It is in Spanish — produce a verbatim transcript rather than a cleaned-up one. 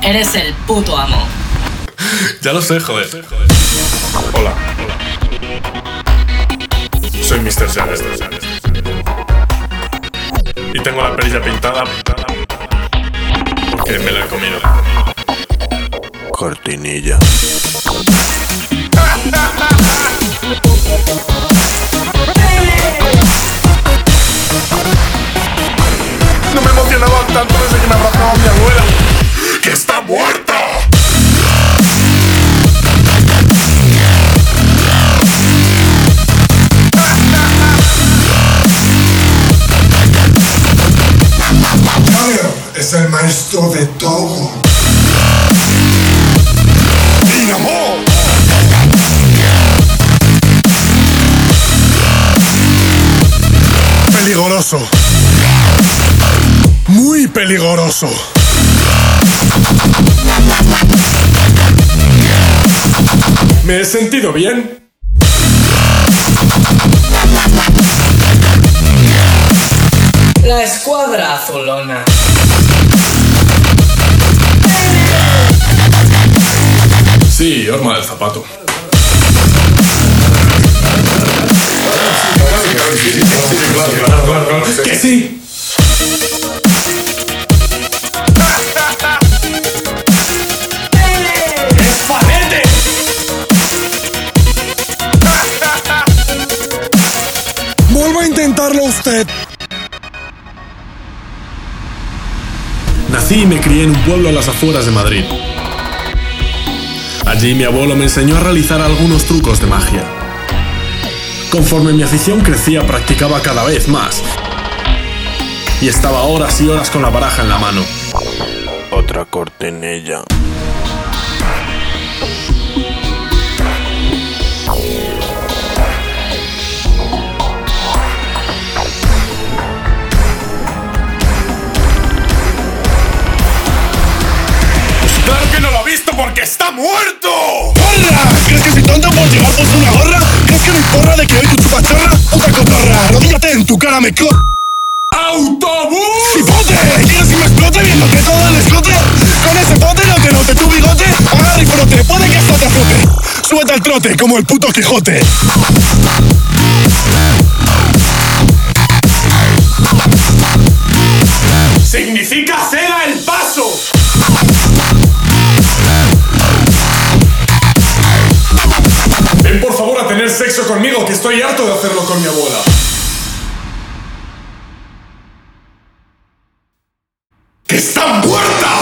Eres el puto amo. Ya lo sé, joder. Hola. Soy mister Jagger. Y tengo la perilla pintada porque me la he comido. Cortinilla. No me emocionaba tanto desde que me abrazaba mi abuela. ¡Que está muerta! Jagger es el maestro de todo. ¡Dinamo! Peligroso. Muy peligroso. ¿Me he sentido bien? La escuadra azulona. Sí, horma del zapato. ¡Que sí! ¡Espadete! Vuelva a intentarlo usted. Nací y me crié en un pueblo a las afueras de Madrid. Allí mi abuelo me enseñó a realizar algunos trucos de magia. Conforme mi afición crecía, practicaba cada vez más. Y estaba horas y horas con la baraja en la mano. Otra cortinilla. ¡Claro que no lo ha visto porque está muerto! ¡Porra! ¿Crees que soy tonto por llevar puesto una gorra? ¿Crees que no hay porra de que hoy tu chupachorra? ¡Puta cotorra! ¡Arrodíllate en tu cara, me co... ¡Autobús! ¡Cipote! ¿Quieres que me explote viéndote todo el escote? Con ese pote no te note tu bigote. Agarra y frote, puede que esto te azote. Súbete al trote como el puto Quijote. ¡Significa ceda el paso! Ven por favor a tener sexo conmigo, que estoy harto de hacerlo con mi abuela. ¡Que está muerta!